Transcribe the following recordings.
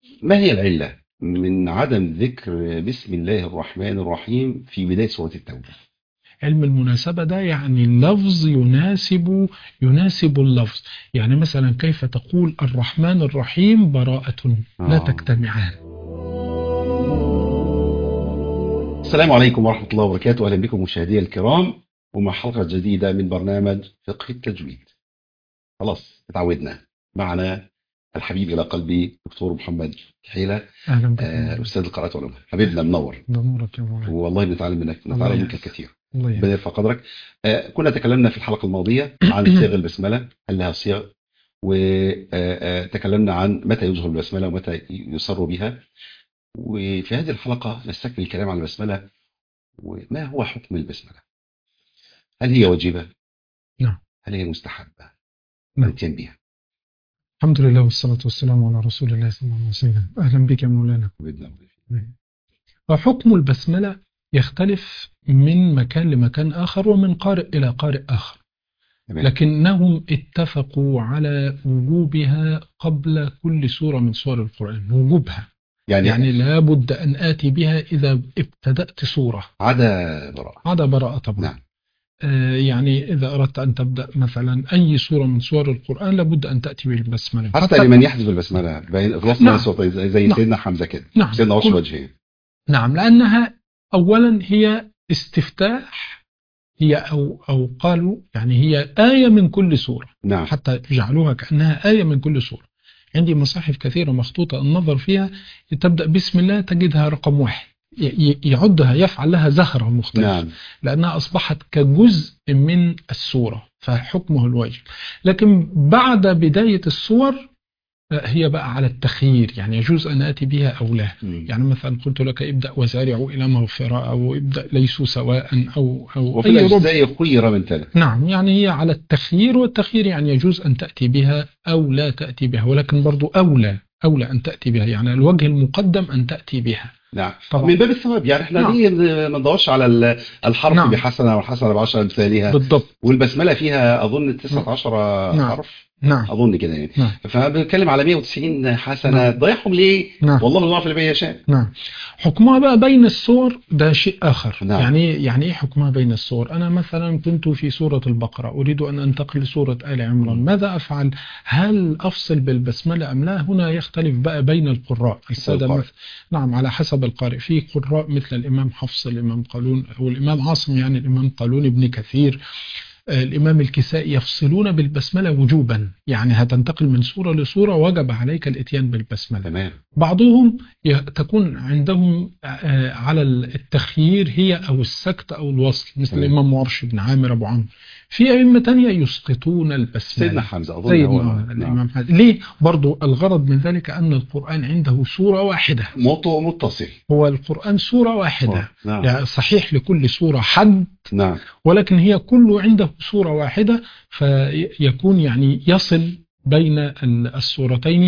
ما هي العلة من عدم ذكر بسم الله الرحمن الرحيم في بداية سورة التوبة؟ علم المناسبة ده يعني اللفظ يناسب اللفظ. يعني مثلا كيف تقول الرحمن الرحيم براءة، لا آه. تجتمعان. السلام عليكم ورحمة الله وبركاته، أهلا بكم مشاهدي الكرام ومع حلقة جديدة من برنامج فقه التجويد. خلاص اتعودنا معنا الحبيب إلى قلبي دكتور محمد الحيلة، أهلا بك مولانا. أستاذ القراءات والعلوم، حبيبنا منور. بنورك يا مولانا. والله بنتعلم منك، الله بنتعلم منك يعز. الكثير. الله ربنا يعز. يرفع قدرك. كنا تكلمنا في الحلقة الماضية عن صيغ البسملة، هل لها صيغ، وتكلمنا عن متى يظهر البسملة ومتى يسر بها. وفي هذه الحلقة نستكمل الكلام عن البسملة وما هو حكم البسملة. هل هي واجبة؟ نعم. هل هي مستحبة؟ نعم. الاتيان بها. الحمد لله والصلاة والسلام على رسول الله صلى الله عليه وسلم. أهلا بك يا مولانا. وبدنا. وحكم البسملة يختلف من مكان لمكان آخر ومن قارئ إلى قارئ آخر، تمام. لكنهم اتفقوا على وجوبها قبل كل سورة من سور القرآن. وجوبها يعني يعني لابد أن آتي بها إذا ابتدأت سورة، عدا براءة. عدا براءة طبعا. نعم. يعني إذا أردت أن تبدأ مثلا أي سورة من سور القرآن لابد أن تأتي بالبسملة حتى لمن يحذف البسملة في وسط نعم. السورة، زي نعم. سيدنا حمزة كده، نعم. سيدنا عشر وجهين. نعم، لأنها أولا هي استفتاح، هي أو قالوا يعني هي آية من كل سورة. نعم. حتى جعلوها كأنها آية من كل سورة. عندي مصاحف كثيرة مخطوطة النظر فيها تبدأ بسم الله تجدها رقم 1، يعدها، يفعل لها زهرة مختلف. نعم. لأنها أصبحت كجزء من السورة فحكمه الواجب. لكن بعد بداية السور هي بقى على التخيير، يعني يجوز أن آتي بها أو لا. يعني مثلا قلت لك ابدأ وسارعوا إلى مغفرة، أو ابدأ ليسوا سواء، أو وفي أي ربع. الأجزاء خير من ثلاث. نعم، يعني هي على التخيير، والتخيير يعني يجوز أن تأتي بها أو لا تأتي بها، ولكن برضو أولى أن تأتي بها، يعني الوجه المقدم أن تأتي بها. نعم. طبعا. من باب الثواب، يعني احنا نعم. ليه ما ندورش على الحرف نعم. بحسنة والحسنة بعشر أمثالها. بالضبط. والبسملة فيها أظن 19 نعم. حرف، نعم. أظن كده يعني. نعم. فبنتكلم على 190 حسنة، نعم. ضيعهم ليه؟ نعم. والله يضاعف لمن يشاء. نعم. حكمها بقى بين السور ده شيء آخر. نعم. يعني إيه حكمها بين السور؟ أنا مثلا كنت في سورة البقرة، أريد أن أنتقل لسورة آل عمران، ماذا أفعل؟ هل أفصل بالبسملة أم لا؟ هنا يختلف بقى بين القراء السادة مثلا. نعم، على حسب القارئ. في قراء مثل الإمام حفص، الإمام قالون، أو الإمام عاصم، يعني الإمام قالون ابن كثير، الإمام الكسائي، يفصلون بالبسملة وجوبا، يعني هتنتقل من سورة لسورة وجب عليك الاتيان بالبسملة. تمام. بعضهم تكون عندهم على التخيير، هي أو السكت أو الوصل، مثل الإمام ورش بن عامر أبو عمرو. في أئمة تانية يسقطون البسملة، سيدنا حمزة أظن زي هو. الإمام حمزة. ليه؟ برضو الغرض من ذلك أن القرآن عنده سورة واحدة، متصل. هو القرآن سورة واحدة. نعم. يعني صحيح لكل سورة حد، نعم. ولكن هي كله عنده سورة واحدة، فيكون يعني يصل بين السورتين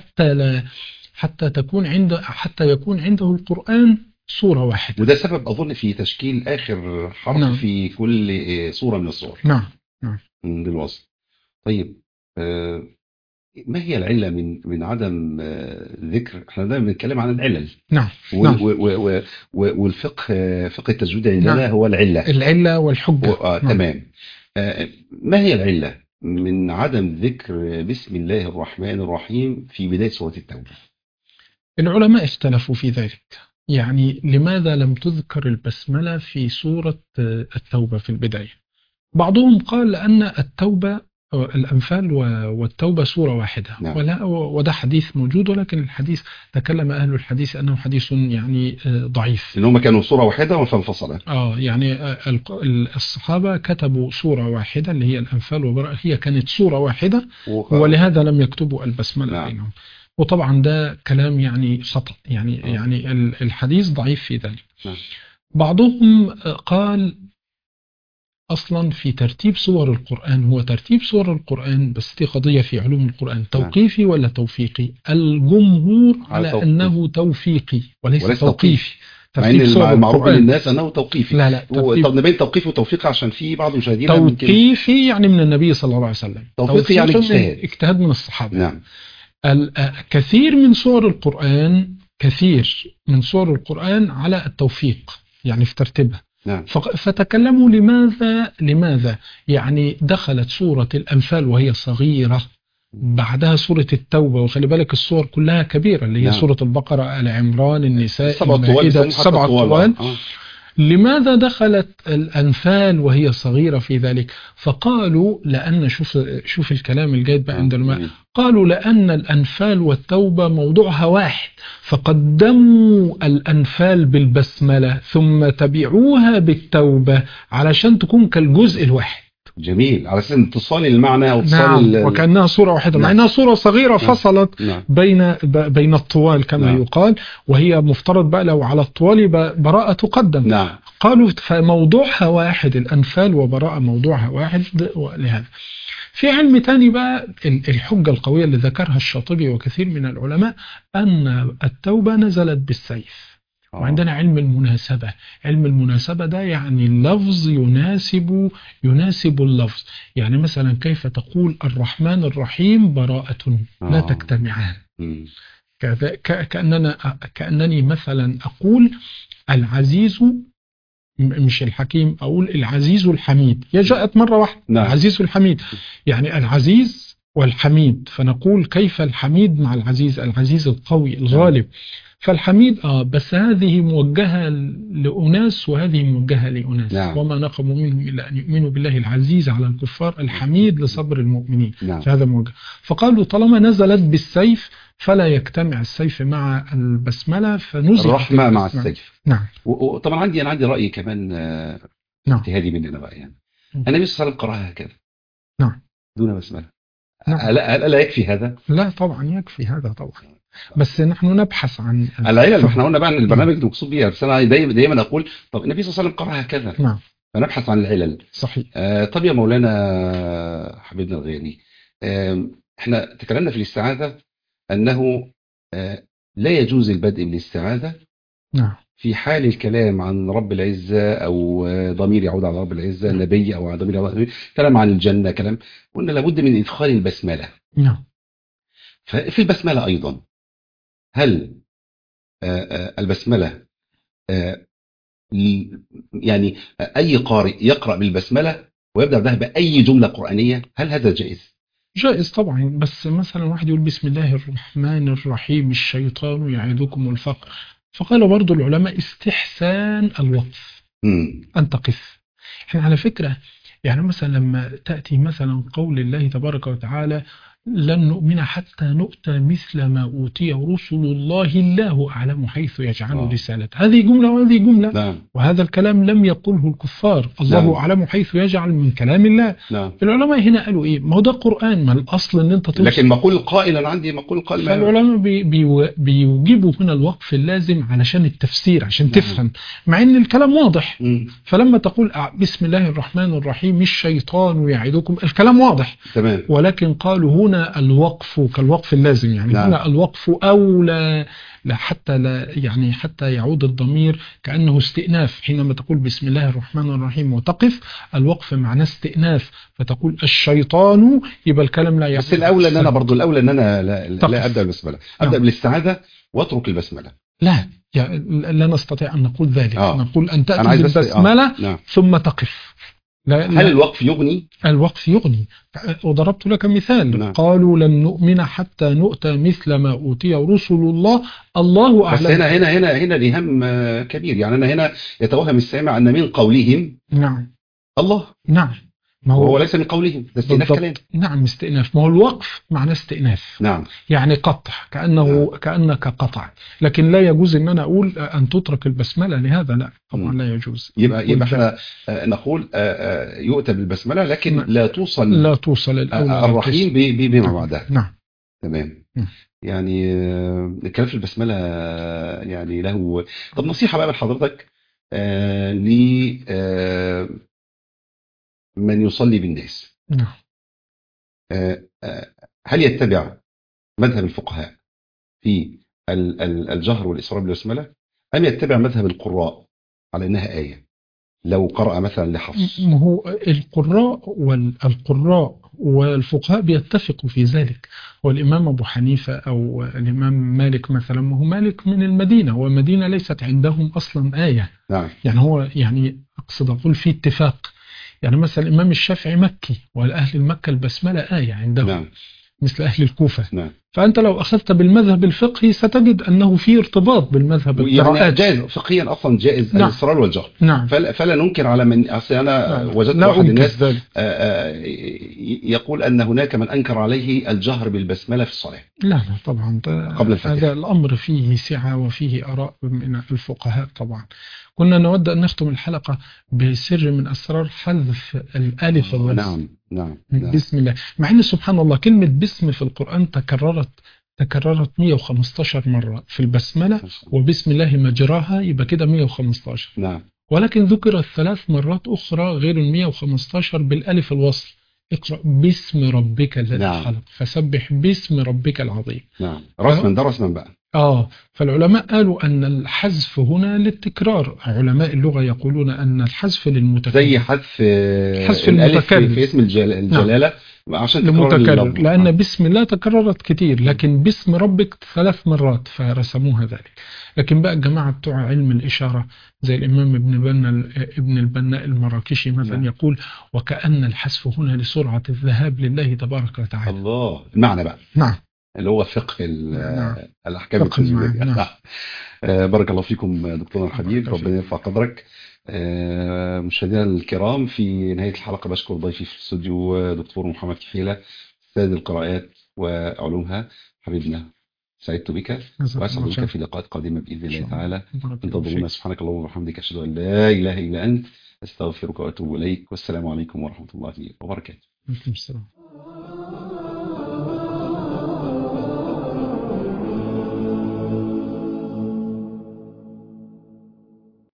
حتى يكون عنده القرآن سورة واحدة. وده سبب أظن في تشكيل آخر حرف نعم. في كل سورة من السور. نعم. نعم. للوصل. طيب، ما هي العلة من عدم ذكر؟ احنا دايما بنتكلم عن العلل. نعم. نعم. والفقه، فقه التجويد عندنا نعم. هو العلة والحجة. نعم. تمام. ما هي العلة من عدم ذكر بسم الله الرحمن الرحيم في بداية سورة التوبة؟ العلماء اختلفوا في ذلك، يعني لماذا لم تذكر البسملة في سورة التوبة في البداية؟ بعضهم قال لأن التوبة، الأنفال والتوبة سورة واحدة. نعم. وده حديث موجود، ولكن الحديث تكلم أهل الحديث أنه حديث يعني ضعيف، إن هم كانوا سورة واحدة فانفصلا. يعني الصحابة كتبوا سورة واحدة اللي هي الأنفال وبراءة، هي كانت سورة واحدة، ولهذا لم يكتبوا البسملة. نعم. بينهم. وطبعا ده كلام يعني خطأ، يعني الحديث ضعيف في ذلك. نعم. بعضهم قال أصلا في ترتيب سور القرآن، هو ترتيب سور القرآن، بس دي قضية في علوم القرآن، توقيفي ولا توفيقي؟ الجمهور على أنه توفيقي وليس توقيفي. ترتيب سور المعروف للناس أنه توقيفي. لا. طب نبين توقيفي وتوفيقي عشان في بعض المشاهدين. توقيفي يعني من النبي صلى الله عليه وسلم، توفيقي يعني اجتهاد من الصحابة. نعم. كثير من سور القرآن، كثير من سور القرآن على التوفيق، يعني في ترتيبها. نعم. فتكلموا لماذا يعني دخلت سورة الأنفال وهي صغيرة، بعدها سورة التوبة، وخلي بالك السور كلها كبيرة اللي هي نعم. سورة البقرة، آل عمران، النساء، السبع طوال المائدة، بيسموهم حتى السبع الطوال. آه. لماذا دخلت الأنفال وهي صغيرة في ذلك؟ فقالوا لأن شوف الكلام الجيد بقى عند العلماء، قالوا لأن الأنفال والتوبة موضوعها واحد، فقدموا الأنفال بالبسملة ثم تبعوها بالتوبة علشان تكون كالجزء الواحد. جميل، على اساس اتصال المعنى او اتصال نعم، وكأنها صورة واحدة. نعم. مع انها صورة صغيرة فصلت نعم. بين الطوال كما نعم. يقال، وهي مفترض بقى لو على الطوال براءة تقدم. نعم. قالوا فموضوعها واحد، الأنفال وبراءة موضوعها واحد. لهذا في علم تاني بقى، الحجة القوية اللي ذكرها الشاطبي وكثير من العلماء أن التوبة نزلت بالسيف. وعندنا علم المناسبة. علم المناسبة ده يعني اللفظ يناسب اللفظ. يعني مثلا كيف تقول الرحمن الرحيم براءة، لا تجتمعان. كأنني مثلا أقول العزيز، مش الحكيم، أقول العزيز الحميد، هي جاءت مرة واحدة. نعم. العزيز الحميد، يعني العزيز والحميد، فنقول كيف الحميد مع العزيز، العزيز القوي الغالب. فالحميد بس هذه موجهة لأناس وهذه موجهة لأناس. نعم. وما نقموا منهم إلا أن يؤمنوا بالله العزيز على الكفار الحميد لصبر المؤمنين. نعم. فهذا موجه. فقالوا طالما نزلت بالسيف فلا يجتمع السيف مع البسملة، فنزل الرحمة مع السيف. نعم. وطبعا أنا عندي رأي كمان نعم. اجتهادي مننا بقى، يعني النبي صلى الله عليه وسلم قرأها هكذا. نعم. دون بسملة. نعم. ألا يكفي هذا؟ لا طبعا يكفي هذا طبعا، بس نحن نبحث عن العلل. ما احنا قلنا بقى ان البرنامج ده مقصود بيها، بس انا دايما اقول طب النبي صلى الله عليه وسلم قرأها هكذا. نعم. فنبحث عن العلل. صحيح. طب يا مولانا حبيبنا الغالي، احنا تكلمنا في الاستعاذة انه لا يجوز البدء بالاستعاذة نعم. في حال الكلام عن رب العزة او ضمير يعود على رب العزة، النبي او ضمير يعود على كلام عن الجنة، كلام قلنا لابد من ادخال البسملة. نعم. ففي البسملة ايضا هل البسملة يعني أي قارئ يقرأ بالبسملة ويبدأ بها بأي جملة قرآنية، هل هذا جائز؟ جائز طبعا، بس مثلا واحد يقول بسم الله الرحمن الرحيم الشيطان يعدكم الفقر، فقال برضو العلماء استحسان الوقف. أن تقف. احنا على فكرة يعني مثلا لما تأتي مثلا قول الله تبارك وتعالى لن نؤمن حتى نؤتى مثل ما أوتي رسل الله أعلم حيث يجعل رسالته، هذه جملة وهذه جملة. نعم. وهذا الكلام لم يقله الكفار، الله نعم. أعلم حيث يجعل من كلام الله. نعم. العلماء هنا قالوا إيه؟ ما هو ده قرآن، ما الأصل أن أنت توصل. لكن مقول القائل أنا عندي مقول القائل. فالعلماء بيوجبوا هنا الوقف اللازم علشان التفسير، عشان تفهم، مع أن الكلام واضح. فلما تقول بسم الله الرحمن الرحيم الشيطان يعدكم، الكلام واضح. تمام. ولكن قالوا هنا الوقف كالوقف اللازم، يعني نعم. هنا الوقف أولى حتى لا يعني حتى يعود الضمير كأنه استئناف. حينما تقول بسم الله الرحمن الرحيم وتقف، الوقف معناه استئناف، فتقول الشيطان، يبقى الكلام لا يعود. بس الأولى أن أنا برضو الأولى أن أنا لا أبدأ بالبسملة، أبدأ بالاستعاذة واترك البسملة. لا يعني لا نستطيع أن نقول ذلك. نقول أن تأتي بالبسملة نعم. ثم تقف. هل الوقف يغني؟ الوقف يغني. وضربت لك مثال. نعم. قالوا لن نؤمن حتى نؤتى مثل ما أوتي رسل الله أعلم. بس هنا الإيهام كبير، يعني أنا هنا يتوهم السامع أن من قولهم نعم الله. نعم. ما هو ليس من قولهم، ده استئناف كلام. نعم استئناف. ما هو الوقف معناه استئناف. نعم. يعني قطع، كأنك قطع. لكن لا يجوز ان انا اقول ان تترك البسملة لهذا، لا طبعا لا يجوز. يبقى احنا نقول يؤتى بالبسملة، لكن لا توصل الرحيم بما بعدها. نعم. تمام. يعني الكلام في البسملة يعني له. طب نصيحة بقى من حضرتك من يصلي بالناس. نعم. هل يتبع مذهب الفقهاء في الجهر والإسرار بالبسملة، أم يتبع مذهب القراء على أنها آية؟ لو قرأ مثلا لحفص؟ ما هو القراء والفقهاء بيتفقوا في ذلك. والإمام أبو حنيفة أو الإمام مالك مثلا، ما هو مالك من المدينة، والمدينة ليست عندهم أصلا آية. نعم يعني هو يعني أقصد أقول في اتفاق. يعني مثلا الإمام الشافعي مكي، والأهل المكة البسملة آية عندهم نعم مثل أهل الكوفة. نعم. فأنت لو أخذت بالمذهب الفقهي ستجد أنه في ارتباط بالمذهب يعني القراءات. جائز فقهيا اصلا، جائز نعم الإصرار والجهر. نعم فلا ننكر على من، اصل انا نعم، وجدت لا واحد أنكر الناس ذلك. يقول ان هناك من انكر عليه الجهر بالبسمله في الصلاه لا لا طبعا، قبل هذا الفاتحه. الأمر فيه سعة وفيه آراء من الفقهاء طبعا. كنا نود أن نختم الحلقة بسر من أسرار حذف الألف والواو نعم نعم من نعم. بسم الله. مع أن سبحان الله كلمة بسم في القرآن تكررت 115 مرة في البسملة، ما شاء الله. وبسم الله مجراها يبقى كده 115. نعم ولكن ذكرت 3 مرات أخرى غير 115 بالألف الوصل. اقرأ باسم ربك الذي نعم خلق فسبح باسم ربك العظيم. نعم. ف... رسما، ده رسما بقى. فالعلماء قالوا أن الحذف هنا للتكرار. علماء اللغة يقولون أن الحذف زي للمتكرر. حذف الحذف الالف في المتكرر. اسم نعم الجلاله عشان تكرار لمتكرر، اللفظ. لأن بسم الله تكررت كتير، لكن باسم ربك 3 مرات فرسموها ذلك. لكن بقى الجماعة بتوع علم الإشارة زي الإمام ابن البناء المراكشي مثلا نعم. يقول: وكأن الحذف هنا لسرعة الذهاب لله تبارك وتعالى. الله، المعنى بقى نعم اللي هو فقه نعم، الأحكام فقه المعنى. التجويدية. نعم نعم. بارك الله فيكم دكتورنا الحبيب، بارك فيك. ربنا يرفع قدرك. مشاهدينا الكرام، في نهاية الحلقة بشكر ضيفي في الاستوديو دكتور محمد كحيلة، أستاذ القراءات وعلومها. حبيبنا، سعدت بك جزاك وأسعد الله بك خير. في لقاءات قادمة بإذن إن الله شاء الله. تعالى. بارك الله انتظرونا. فيك. سبحانك اللهم وبحمدك، أشهد أن لا إله إلا أنت، أستغفرك وأتوب إليك، والسلام عليكم ورحمة الله وبركاته. عليكم السلام.